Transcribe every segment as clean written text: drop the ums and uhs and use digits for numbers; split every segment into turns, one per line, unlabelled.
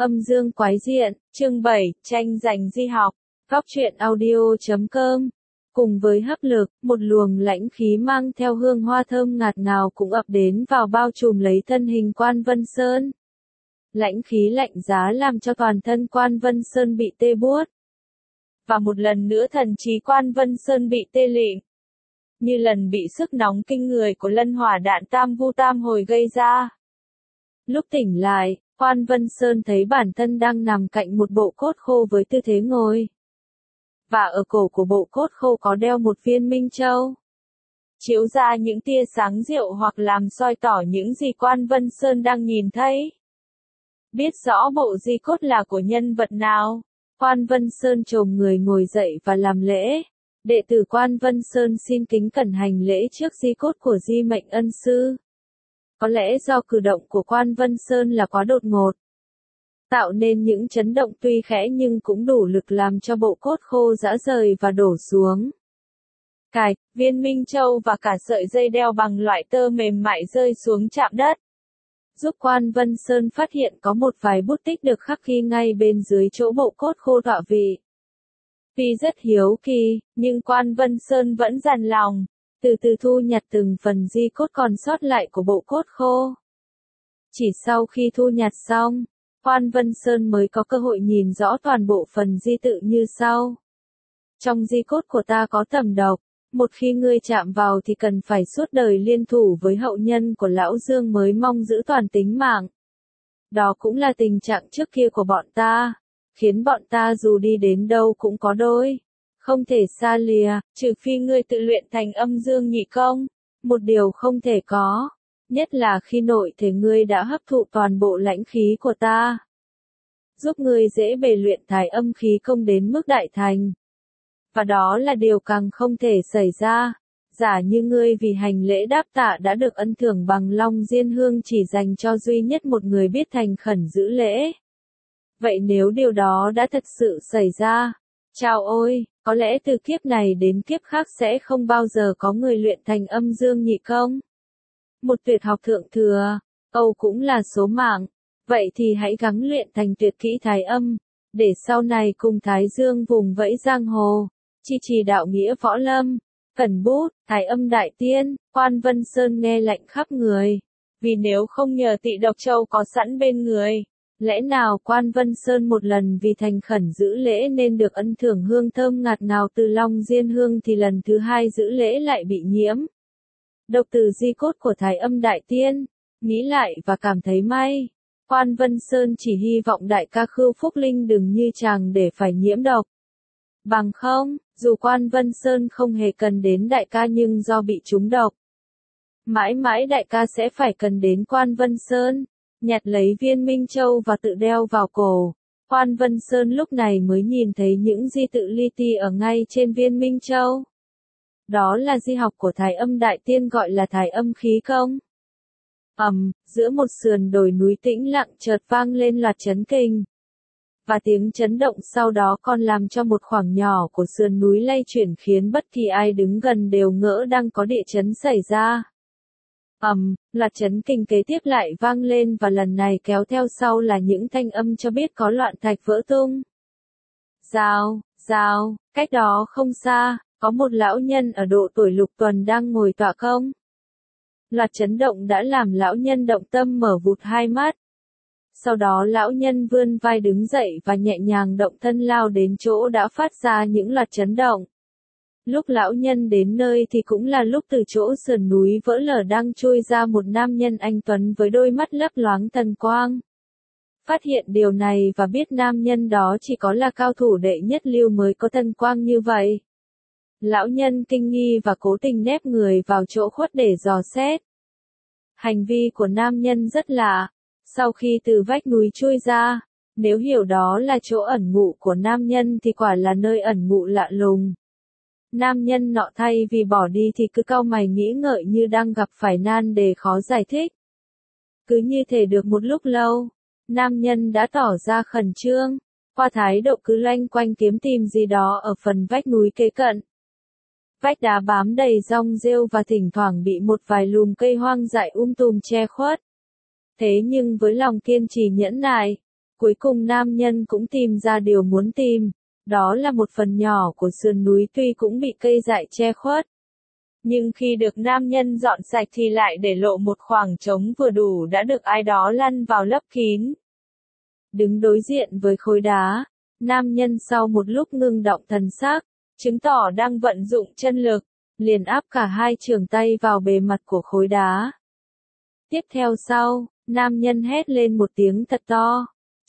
Âm dương quái diện, chương 7, tranh giành di học, góc truyện audio.com. Cùng với hấp lực, một luồng lãnh khí mang theo hương hoa thơm ngạt ngào cũng ập đến vào bao trùm lấy thân hình Quan Vân Sơn. Lãnh khí lạnh giá làm cho toàn thân Quan Vân Sơn bị tê buốt. Và một lần nữa thần trí Quan Vân Sơn bị tê lịm. Như lần bị sức nóng kinh người của lân hỏa đạn tam vu tam hồi gây ra. Lúc tỉnh lại, Quan Vân Sơn thấy bản thân đang nằm cạnh một bộ cốt khô với tư thế ngồi. Và ở cổ của bộ cốt khô có đeo một viên minh châu. Chiếu ra những tia sáng rượu hoặc làm soi tỏ những gì Quan Vân Sơn đang nhìn thấy. Biết rõ bộ di cốt là của nhân vật nào, Quan Vân Sơn chồm người ngồi dậy và làm lễ. Đệ tử Quan Vân Sơn xin kính cẩn hành lễ trước di cốt của Di Mệnh Ân Sư. Có lẽ do cử động của Quan Vân Sơn là quá đột ngột, tạo nên những chấn động tuy khẽ nhưng cũng đủ lực làm cho bộ cốt khô rã rời và đổ xuống. Cài, viên minh châu và cả sợi dây đeo bằng loại tơ mềm mại rơi xuống chạm đất, giúp Quan Vân Sơn phát hiện có một vài bút tích được khắc ghi ngay bên dưới chỗ bộ cốt khô tọa vị. Tuy rất hiếu kỳ, nhưng Quan Vân Sơn vẫn dằn lòng, từ từ thu nhặt từng phần di cốt còn sót lại của bộ cốt khô. Chỉ sau khi thu nhặt xong, Quan Vân Sơn mới có cơ hội nhìn rõ toàn bộ phần di tự như sau. Trong di cốt của ta có tầm độc, một khi ngươi chạm vào thì cần phải suốt đời liên thủ với hậu nhân của Lão Dương mới mong giữ toàn tính mạng. Đó cũng là tình trạng trước kia của bọn ta, khiến bọn ta dù đi đến đâu cũng có đôi không thể xa lìa, trừ phi ngươi tự luyện thành âm dương nhị công, một điều không thể có, nhất là khi nội thể ngươi đã hấp thụ toàn bộ lãnh khí của ta, giúp ngươi dễ bề luyện thái âm khí công đến mức đại thành. Và đó là điều càng không thể xảy ra, giả như ngươi vì hành lễ đáp tạ đã được ân thưởng bằng Long Diên Hương chỉ dành cho duy nhất một người biết thành khẩn giữ lễ. Vậy nếu điều đó đã thật sự xảy ra, chao ôi, có lẽ từ kiếp này đến kiếp khác sẽ không bao giờ có người luyện thành âm dương nhị công. Một tuyệt học thượng thừa, Âu cũng là số mạng, vậy thì hãy gắng luyện thành tuyệt kỹ thái âm, để sau này cùng Thái Dương vùng vẫy giang hồ, trì đạo nghĩa võ lâm. Cẩn bút, thái âm đại tiên, Quan Vân Sơn nghe lạnh khắp người, vì nếu không nhờ Tị Độc Châu có sẵn bên người, lẽ nào Quan Vân Sơn một lần vì thành khẩn giữ lễ nên được ân thưởng hương thơm ngạt ngào từ Long Diên Hương thì lần thứ hai giữ lễ lại bị nhiễm độc từ di cốt của thái âm đại tiên. Nghĩ lại và cảm thấy may, Quan Vân Sơn chỉ hy vọng đại ca Khưu Phúc Linh đừng như chàng để phải nhiễm độc. Bằng không, dù Quan Vân Sơn không hề cần đến đại ca nhưng do bị trúng độc, mãi mãi đại ca sẽ phải cần đến Quan Vân Sơn, nhặt lấy viên minh châu và tự đeo vào cổ. Quan Vân Sơn lúc này mới nhìn thấy những di tự li ti ở ngay trên viên minh châu. Đó là di học của thái âm đại tiên gọi là thái âm khí công. Giữa một sườn đồi núi tĩnh lặng chợt vang lên loạt chấn kinh. Và tiếng chấn động sau đó còn làm cho một khoảng nhỏ của sườn núi lay chuyển khiến bất kỳ ai đứng gần đều ngỡ đang có địa chấn xảy ra. Loạt chấn kinh kế tiếp lại vang lên và lần này kéo theo sau là những thanh âm cho biết có loạn thạch vỡ tung. Rào, cách đó không xa, có một lão nhân ở độ tuổi lục tuần đang ngồi tọa không. Loạt chấn động đã làm lão nhân động tâm mở vụt hai mắt. Sau đó lão nhân vươn vai đứng dậy và nhẹ nhàng động thân lao đến chỗ đã phát ra những loạt chấn động. Lúc lão nhân đến nơi thì cũng là lúc từ chỗ sườn núi vỡ lở đang trôi ra một nam nhân anh tuấn với đôi mắt lấp loáng thần quang. Phát hiện điều này và biết nam nhân đó chỉ có là cao thủ đệ nhất lưu mới có thần quang như vậy. Lão nhân kinh nghi và cố tình nép người vào chỗ khuất để dò xét. Hành vi của nam nhân rất lạ. Sau khi từ vách núi chui ra, nếu hiểu đó là chỗ ẩn ngụ của nam nhân thì quả là nơi ẩn ngụ lạ lùng. Nam nhân nọ thay vì bỏ đi thì cứ cau mày nghĩ ngợi như đang gặp phải nan đề khó giải thích. Cứ như thể được một lúc lâu, nam nhân đã tỏ ra khẩn trương, qua thái độ cứ loanh quanh kiếm tìm gì đó ở phần vách núi kế cận. Vách đá bám đầy rong rêu và thỉnh thoảng bị một vài lùm cây hoang dại tùm che khuất. Thế nhưng với lòng kiên trì nhẫn nại, Cuối cùng nam nhân cũng tìm ra điều muốn tìm, đó là một phần nhỏ của sườn núi tuy cũng bị cây dại che khuất. Nhưng khi được nam nhân dọn sạch thì lại để lộ một khoảng trống vừa đủ đã được ai đó lăn vào lấp kín. Đứng đối diện với khối đá, nam nhân sau một lúc ngưng động thần sắc, chứng tỏ đang vận dụng chân lực, liền áp cả hai trường tay vào bề mặt của khối đá. Tiếp theo sau, nam nhân hét lên một tiếng thật to,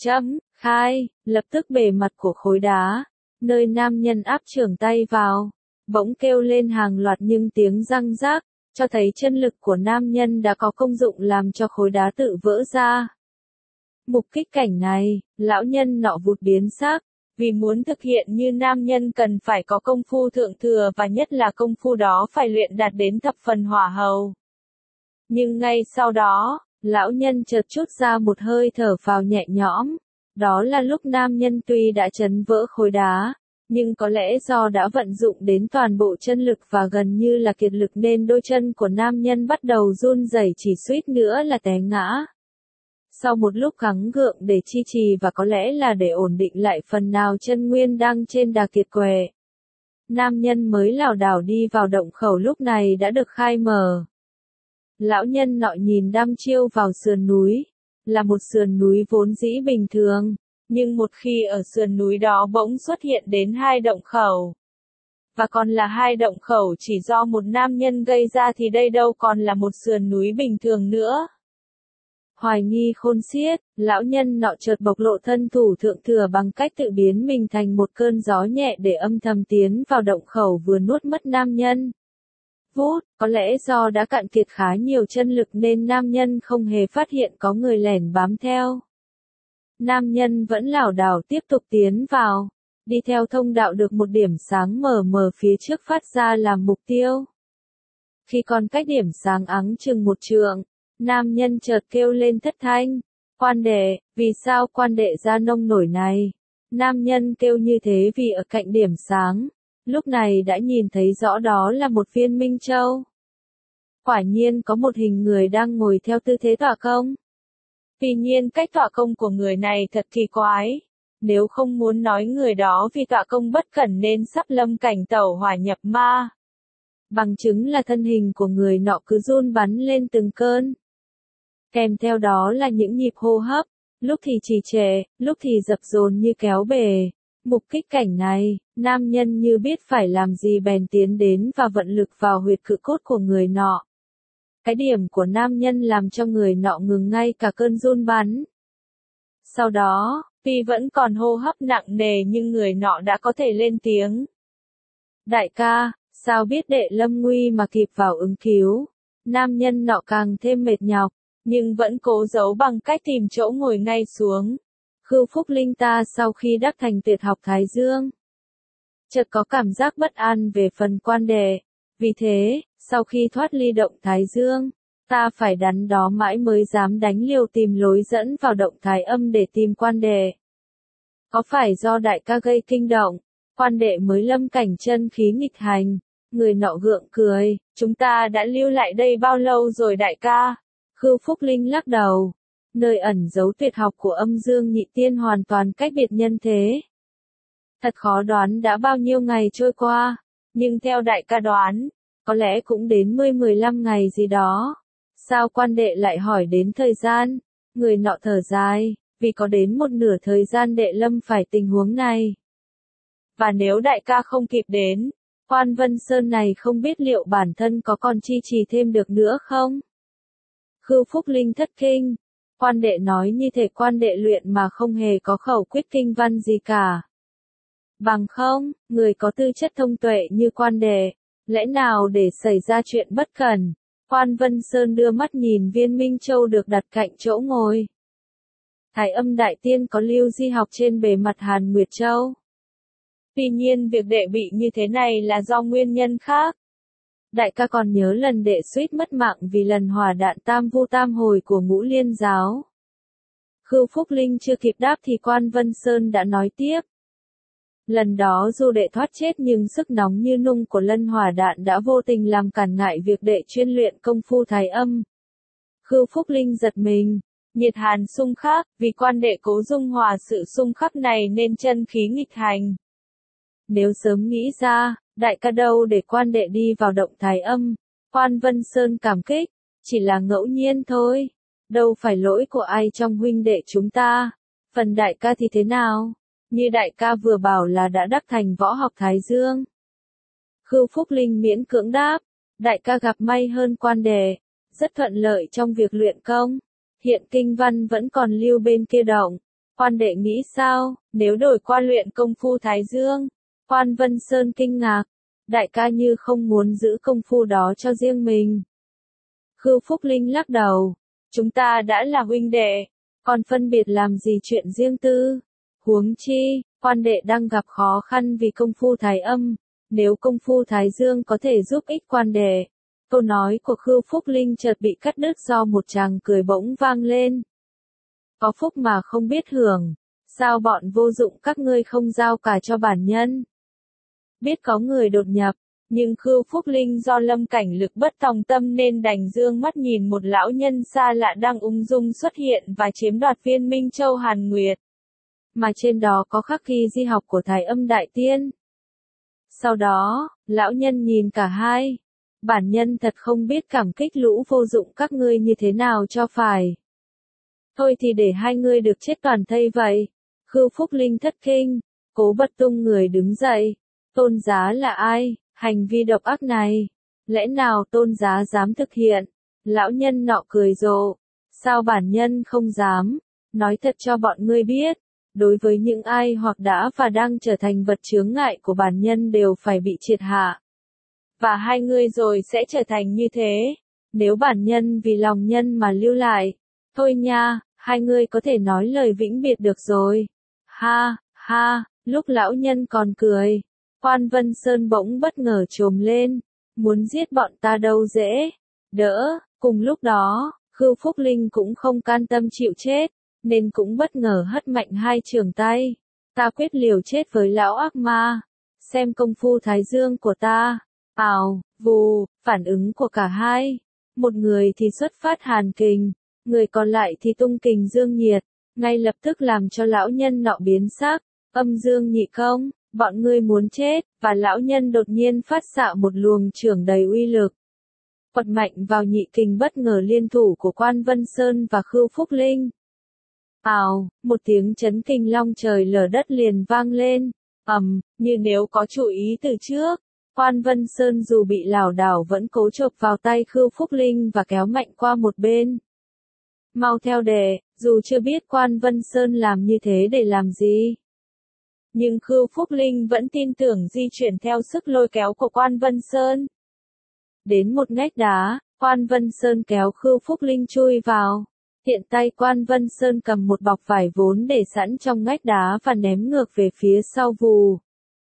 khai, lập tức bề mặt của khối đá, nơi nam nhân áp trường tay vào, bỗng kêu lên hàng loạt những tiếng răng rác, cho thấy chân lực của nam nhân đã có công dụng làm cho khối đá tự vỡ ra. Mục kích cảnh này, lão nhân nọ vụt biến sắc, vì muốn thực hiện như nam nhân cần phải có công phu thượng thừa và nhất là công phu đó phải luyện đạt đến thập phần hỏa hầu. Nhưng ngay sau đó, lão nhân chợt trút ra một hơi thở phào nhẹ nhõm, đó là lúc nam nhân tuy đã chấn vỡ khối đá, nhưng có lẽ do đã vận dụng đến toàn bộ chân lực và gần như là kiệt lực nên đôi chân của nam nhân bắt đầu run rẩy chỉ suýt nữa là té ngã. Sau một lúc gắng gượng để chi trì và có lẽ là để ổn định lại phần nào chân nguyên đang trên đà kiệt quệ, nam nhân mới lảo đảo đi vào động khẩu lúc này đã được khai mở. Lão nhân nọ nhìn đăm chiêu vào sườn núi, là một sườn núi vốn dĩ bình thường, nhưng một khi ở sườn núi đó bỗng xuất hiện đến hai động khẩu, và còn là hai động khẩu chỉ do một nam nhân gây ra thì đây đâu còn là một sườn núi bình thường nữa. Hoài nghi khôn xiết, lão nhân nọ chợt bộc lộ thân thủ thượng thừa bằng cách tự biến mình thành một cơn gió nhẹ để âm thầm tiến vào động khẩu vừa nuốt mất nam nhân. Vút, có lẽ do đã cạn kiệt khá nhiều chân lực nên nam nhân không hề phát hiện có người lẻn bám theo. Nam nhân vẫn lảo đảo tiếp tục tiến vào, đi theo thông đạo được một điểm sáng mờ mờ phía trước phát ra làm mục tiêu. Khi còn cách điểm sáng ắng chừng một trượng, nam nhân chợt kêu lên thất thanh, quan đệ, vì sao quan đệ ra nông nổi này? Nam nhân kêu như thế vì ở cạnh điểm sáng, lúc này đã nhìn thấy rõ đó là một viên minh châu. Quả nhiên có một hình người đang ngồi theo tư thế tọa công. Tuy nhiên cách tọa công của người này thật kỳ quái. Nếu không muốn nói người đó vì tọa công bất cẩn nên sắp lâm cảnh tẩu hỏa nhập ma. Bằng chứng là thân hình của người nọ cứ run bắn lên từng cơn. Kèm theo đó là những nhịp hô hấp, lúc thì trì trệ, lúc thì dập dồn như kéo bể. Mục kích cảnh này, nam nhân như biết phải làm gì bèn tiến đến và vận lực vào huyệt cự cốt của người nọ. Cái điểm của nam nhân làm cho người nọ ngừng ngay cả cơn run bắn. Sau đó, tuy vẫn còn hô hấp nặng nề nhưng người nọ đã có thể lên tiếng. Đại ca, sao biết đệ lâm nguy mà kịp vào ứng cứu? Nam nhân nọ càng thêm mệt nhọc, nhưng vẫn cố giấu bằng cách tìm chỗ ngồi ngay xuống. Khưu Phúc Linh ta sau khi đắc thành tuyệt học Thái Dương, chợt có cảm giác bất an về phần quan đệ. Vì thế, sau khi thoát ly động Thái Dương, ta phải đắn đo mãi mới dám đánh liều tìm lối dẫn vào động Thái Âm để tìm quan đệ. Có phải do đại ca gây kinh động, quan đệ mới lâm cảnh chân khí nghịch hành? Người nọ gượng cười, chúng ta đã lưu lại đây bao lâu rồi đại ca? Khưu Phúc Linh lắc đầu. Nơi ẩn giấu tuyệt học của Âm Dương Nhị Tiên hoàn toàn cách biệt nhân thế. Thật khó đoán đã bao nhiêu ngày trôi qua, nhưng theo đại ca đoán, có lẽ cũng đến 10-15 ngày gì đó. Sao quan đệ lại hỏi đến thời gian? Người nọ thở dài, vì có đến một nửa thời gian đệ lâm phải tình huống này. Và nếu đại ca không kịp đến, Quan Vân Sơn này không biết liệu bản thân có còn chi trì thêm được nữa không? Khưu Phúc Linh thất kinh. Quan đệ nói như thể quan đệ luyện mà không hề có khẩu quyết kinh văn gì cả. Bằng không, người có tư chất thông tuệ như quan đệ, lẽ nào để xảy ra chuyện bất cẩn? Quan Vân Sơn đưa mắt nhìn viên Minh Châu được đặt cạnh chỗ ngồi. Thái Âm Đại Tiên có lưu di học trên bề mặt Hàn Nguyệt Châu. Tuy nhiên việc đệ bị như thế này là do nguyên nhân khác. Đại ca còn nhớ lần đệ suýt mất mạng vì lần hỏa đạn tam vu tam hồi của Ngũ Liên giáo. Khưu Phúc Linh chưa kịp đáp thì Quan Vân Sơn đã nói tiếp. Lần đó dù đệ thoát chết nhưng sức nóng như nung của lân hỏa đạn đã vô tình làm cản ngại việc đệ chuyên luyện công phu Thái Âm. Khưu Phúc Linh giật mình, Nhiệt hàn xung khắc, vì quan đệ cố dung hòa sự xung khắc này nên chân khí nghịch hành. Nếu sớm nghĩ ra, đại ca đâu để quan đệ đi vào động Thái Âm, Quan Vân Sơn cảm kích, chỉ là ngẫu nhiên thôi, đâu phải lỗi của ai trong huynh đệ chúng ta. Phần đại ca thì thế nào? Như đại ca vừa bảo là đã đắc thành võ học Thái Dương. Khưu Phúc Linh miễn cưỡng đáp, đại ca gặp may hơn quan đệ, rất thuận lợi trong việc luyện công. Hiện kinh văn vẫn còn lưu bên kia động. Quan đệ nghĩ sao, nếu đổi qua luyện công phu Thái Dương? Quan Vân Sơn kinh ngạc, đại ca như không muốn giữ công phu đó cho riêng mình. Khưu Phúc Linh lắc đầu, chúng ta đã là huynh đệ, còn phân biệt làm gì chuyện riêng tư. Huống chi, quan đệ đang gặp khó khăn vì công phu Thái Âm, nếu công phu Thái Dương có thể giúp ích quan đệ. Câu nói của Khưu Phúc Linh chợt bị cắt đứt do một tràng cười bỗng vang lên. Có phúc mà không biết hưởng, sao bọn vô dụng các ngươi không giao cả cho bản nhân? Biết có người đột nhập, nhưng Khưu Phúc Linh do lâm cảnh lực bất tòng tâm nên đành dương mắt nhìn một lão nhân xa lạ đang ung dung xuất hiện và chiếm đoạt viên Minh Châu Hàn Nguyệt. Mà trên đó có khắc ghi di học của Thái Âm Đại Tiên. Sau đó, lão nhân nhìn cả hai. Bản nhân thật không biết cảm kích lũ vô dụng các ngươi như thế nào cho phải. Thôi thì để hai ngươi được chết toàn thây vậy. Khưu Phúc Linh thất kinh, Cố Bất tung người đứng dậy. Tôn giá là ai, hành vi độc ác này? Lẽ nào tôn giá dám thực hiện? Lão nhân nọ cười rộ. Sao bản nhân không dám? Nói thật cho bọn ngươi biết. Đối với những ai hoặc đã và đang trở thành vật chướng ngại của bản nhân đều phải bị triệt hạ. Và hai ngươi rồi sẽ trở thành như thế. Nếu bản nhân vì lòng nhân mà lưu lại. Thôi nha, hai ngươi có thể nói lời vĩnh biệt được rồi. Ha, ha, lúc lão nhân còn cười. Quan Vân Sơn bỗng bất ngờ trồm lên. Muốn giết bọn ta đâu dễ. Đỡ, cùng lúc đó, Khưu Phúc Linh cũng không can tâm chịu chết. Nên cũng bất ngờ hất mạnh hai trường tay. Ta quyết liều chết với lão ác ma. Xem công phu Thái Dương của ta. Ào, vù, phản ứng của cả hai. Một người thì xuất phát hàn kình, người còn lại thì tung kình dương nhiệt, ngay lập tức làm cho lão nhân nọ biến sắc. Âm dương nhị công, bọn ngươi muốn chết, và lão nhân đột nhiên phát xạ một luồng chưởng đầy uy lực. Quật mạnh vào nhị kình bất ngờ liên thủ của Quan Vân Sơn và Khưu Phúc Linh. Ào, một tiếng chấn kinh long trời lở đất liền vang lên, như nếu có chủ ý từ trước. Quan Vân Sơn dù bị lảo đảo vẫn cố chộp vào tay Khưu Phúc Linh và kéo mạnh qua một bên. Mau theo đệ, dù chưa biết Quan Vân Sơn làm như thế để làm gì. Nhưng Khưu Phúc Linh vẫn tin tưởng di chuyển theo sức lôi kéo của Quan Vân Sơn. Đến một ngách đá, Quan Vân Sơn kéo Khưu Phúc Linh chui vào. Tiện tay Quan Vân Sơn cầm một bọc vải vốn để sẵn trong ngách đá và ném ngược về phía sau vù.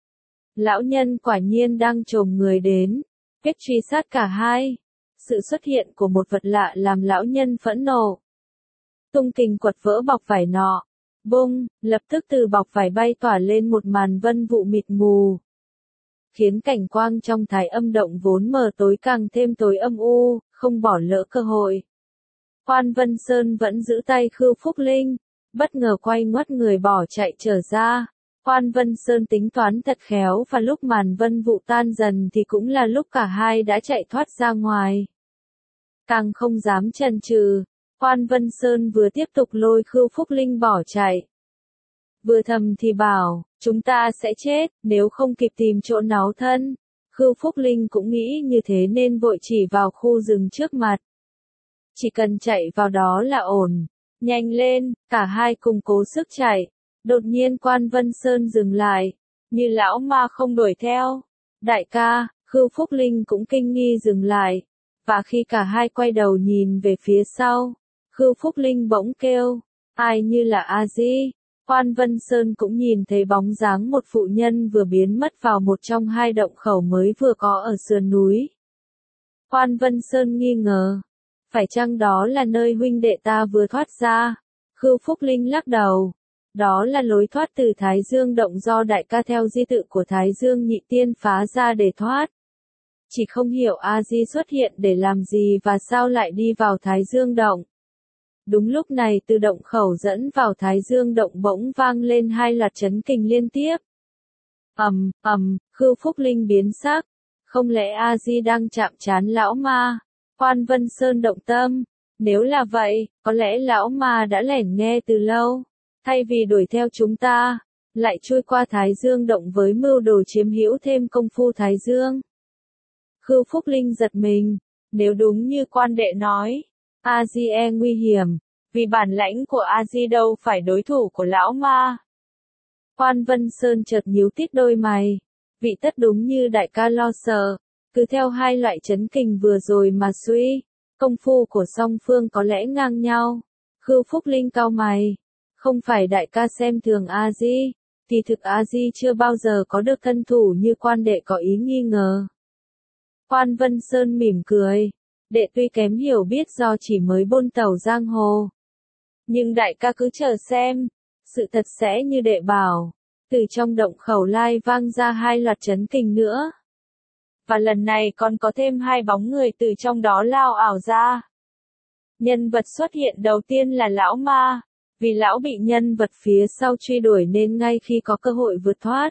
Lão nhân quả nhiên đang chồm người đến, kết truy sát cả hai. Sự xuất hiện của một vật lạ làm lão nhân phẫn nộ. Tung kình quật vỡ bọc vải nọ. Bung, lập tức từ bọc vải bay tỏa lên một màn vân vụ mịt mù. Khiến cảnh quang trong Thái Âm động vốn mờ tối càng thêm tối âm u, không bỏ lỡ cơ hội. Quan Vân Sơn vẫn giữ tay Khưu Phúc Linh, bất ngờ quay ngoắt người bỏ chạy trở ra. Quan Vân Sơn tính toán thật khéo và lúc màn vân vụ tan dần thì cũng là lúc cả hai đã chạy thoát ra ngoài. Càng không dám chần chừ, Quan Vân Sơn vừa tiếp tục lôi Khưu Phúc Linh bỏ chạy. Vừa thầm thì bảo, chúng ta sẽ chết, nếu không kịp tìm chỗ náu thân. Khưu Phúc Linh cũng nghĩ như thế nên vội chỉ vào khu rừng trước mặt. Chỉ cần chạy vào đó là ổn. Nhanh lên, cả hai cùng cố sức chạy. Đột nhiên Quan Vân Sơn dừng lại, như lão ma không đuổi theo. Đại ca, Khưu Phúc Linh cũng kinh nghi dừng lại. Và khi cả hai quay đầu nhìn về phía sau, Khưu Phúc Linh bỗng kêu, ai như là A-di. Quan Vân Sơn cũng nhìn thấy bóng dáng một phụ nhân vừa biến mất vào một trong hai động khẩu mới vừa có ở sườn núi. Quan Vân Sơn nghi ngờ, phải chăng đó là nơi huynh đệ ta vừa thoát ra? Khưu Phúc Linh lắc đầu. Đó là lối thoát từ Thái Dương động do đại ca theo di tự của Thái Dương nhị tiên phá ra để thoát. Chỉ không hiểu A-di xuất hiện để làm gì và sao lại đi vào Thái Dương động. Đúng lúc này từ động khẩu dẫn vào Thái Dương động bỗng vang lên hai loạt chấn kình liên tiếp. Khưu Phúc Linh biến sắc. Không lẽ A-di đang chạm trán lão ma? Quan Vân Sơn động tâm. Nếu là vậy, có lẽ lão ma đã lẻn nghe từ lâu. Thay vì đuổi theo chúng ta, lại chui qua Thái Dương động với mưu đồ chiếm hữu thêm công phu Thái Dương. Khưu Phúc Linh giật mình. Nếu đúng như quan đệ nói, A-di nguy hiểm, vì bản lãnh của A-di đâu phải đối thủ của lão ma. Quan Vân Sơn chợt nhíu tít đôi mày. Vị tất đúng như đại ca lo sợ, cứ theo hai loại chấn kình vừa rồi mà suy, công phu của song phương có lẽ ngang nhau. Khưu Phúc Linh cau mày, không phải đại ca xem thường A-di, thì thực A-di chưa bao giờ có được thân thủ như quan đệ có ý nghi ngờ. Quan Vân Sơn mỉm cười, đệ tuy kém hiểu biết do chỉ mới bôn tẩu giang hồ. Nhưng đại ca cứ chờ xem, sự thật sẽ như đệ bảo. Từ trong động khẩu lai vang ra hai loạt chấn kình nữa. Và lần này còn có thêm hai bóng người từ trong đó lao ảo ra. Nhân vật xuất hiện đầu tiên là lão ma, vì lão bị nhân vật phía sau truy đuổi nên ngay khi có cơ hội vượt thoát,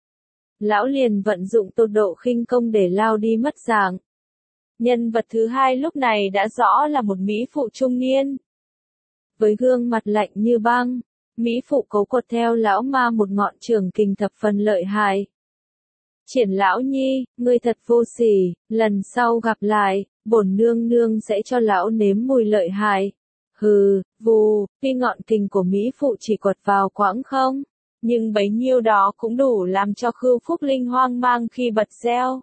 lão liền vận dụng tột độ khinh công để lao đi mất dạng. Nhân vật thứ hai lúc này đã rõ là một mỹ phụ trung niên. Với gương mặt lạnh như băng, mỹ phụ cố quật theo lão ma một ngọn trường kình thập phần lợi hại. Triển lão nhi, ngươi thật vô sỉ, lần sau gặp lại, bổn nương nương sẽ cho lão nếm mùi lợi hại. Hừ, vù, tuy ngọn kình của mỹ phụ chỉ quật vào quãng không, nhưng bấy nhiêu đó cũng đủ làm cho Khưu Phúc Linh hoang mang khi bật reo.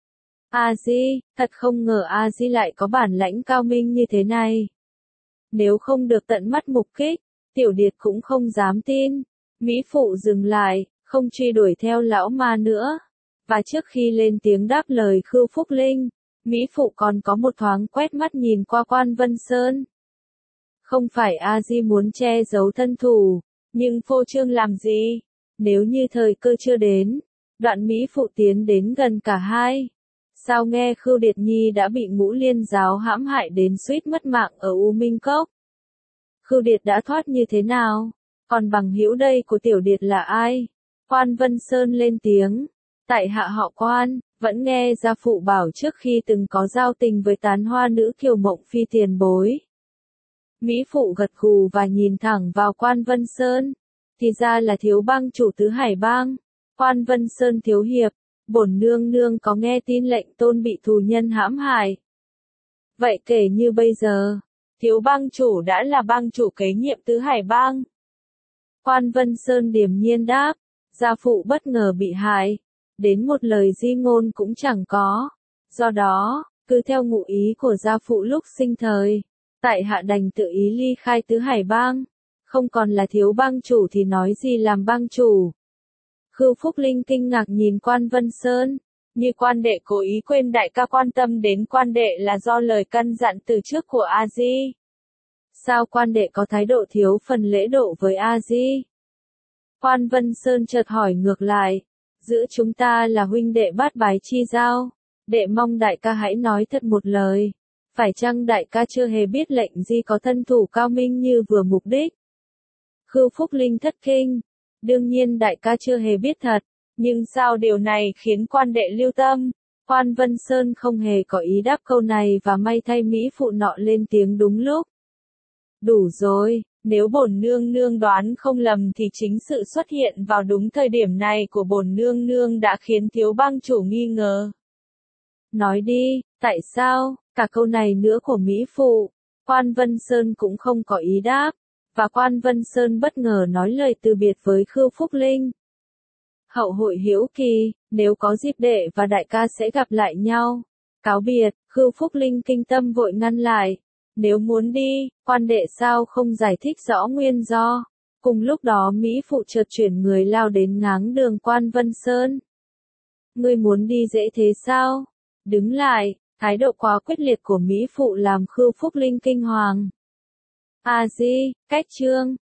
A-di, thật không ngờ A-di lại có bản lãnh cao minh như thế này. Nếu không được tận mắt mục kích, Tiểu Điệt cũng không dám tin. Mỹ phụ dừng lại, không truy đuổi theo lão ma nữa. Và trước khi lên tiếng đáp lời Khưu Phúc Linh, Mỹ phụ còn có một thoáng quét mắt nhìn qua Quan Vân Sơn. Không phải A-di muốn che giấu thân thủ, nhưng phô trương làm gì? Nếu như thời cơ chưa đến, đoạn Mỹ phụ tiến đến gần cả hai. Sao nghe Khưu Điệt Nhi đã bị Ngũ Liên giáo hãm hại đến suýt mất mạng ở U Minh Cốc? Khưu Điệt đã thoát như thế nào? Còn bằng hữu đây của Tiểu Điệt là ai? Quan Vân Sơn lên tiếng. Tại hạ họ Quan, vẫn nghe gia phụ bảo trước khi từng có giao tình với tán hoa nữ Kiều Mộng Phi tiền bối. Mỹ phụ gật gù và nhìn thẳng vào Quan Vân Sơn. Thì ra là thiếu bang chủ Tứ Hải Bang. Quan Vân Sơn thiếu hiệp, bổn nương nương có nghe tin lệnh tôn bị thù nhân hãm hại. Vậy kể như bây giờ, thiếu bang chủ đã là bang chủ kế nhiệm Tứ Hải Bang. Quan Vân Sơn điềm nhiên đáp, gia phụ bất ngờ bị hại, đến một lời di ngôn cũng chẳng có. Do đó, cứ theo ngụ ý của gia phụ lúc sinh thời, tại hạ đành tự ý ly khai Tứ Hải Bang, không còn là thiếu bang chủ thì nói gì làm bang chủ. Khưu Phúc Linh kinh ngạc nhìn Quan Vân Sơn, như quan đệ cố ý quên đại ca quan tâm đến quan đệ là do lời căn dặn từ trước của A-di. Sao quan đệ có thái độ thiếu phần lễ độ với A-di? Quan Vân Sơn chợt hỏi ngược lại, giữa chúng ta là huynh đệ bát bái chi giao, đệ mong đại ca hãy nói thật một lời, phải chăng đại ca chưa hề biết lệnh gì có thân thủ cao minh như vừa mục đích? Khưu Phúc Linh thất kinh, đương nhiên đại ca chưa hề biết thật, nhưng sao điều này khiến quan đệ lưu tâm? Quan Vân Sơn không hề có ý đáp câu này và may thay Mỹ phụ nọ lên tiếng đúng lúc. Đủ rồi, nếu bổn nương nương đoán không lầm thì chính sự xuất hiện vào đúng thời điểm này của bổn nương nương đã khiến thiếu bang chủ nghi ngờ. Nói đi, tại sao? Cả câu này nữa của Mỹ phụ, Quan Vân Sơn cũng không có ý đáp, và Quan Vân Sơn bất ngờ nói lời từ biệt với Khưu Phúc Linh. Hậu hội hiếu kỳ, nếu có dịp đệ và đại ca sẽ gặp lại nhau. Cáo biệt, Khưu Phúc Linh kinh tâm vội ngăn lại. Nếu muốn đi, quan đệ sao không giải thích rõ nguyên do. Cùng lúc đó Mỹ phụ chợt chuyển người lao đến ngáng đường Quan Vân Sơn. Ngươi muốn đi dễ thế sao? Đứng lại, thái độ quá quyết liệt của Mỹ phụ làm Khưu Phúc Linh kinh hoàng. A-di, cách chương.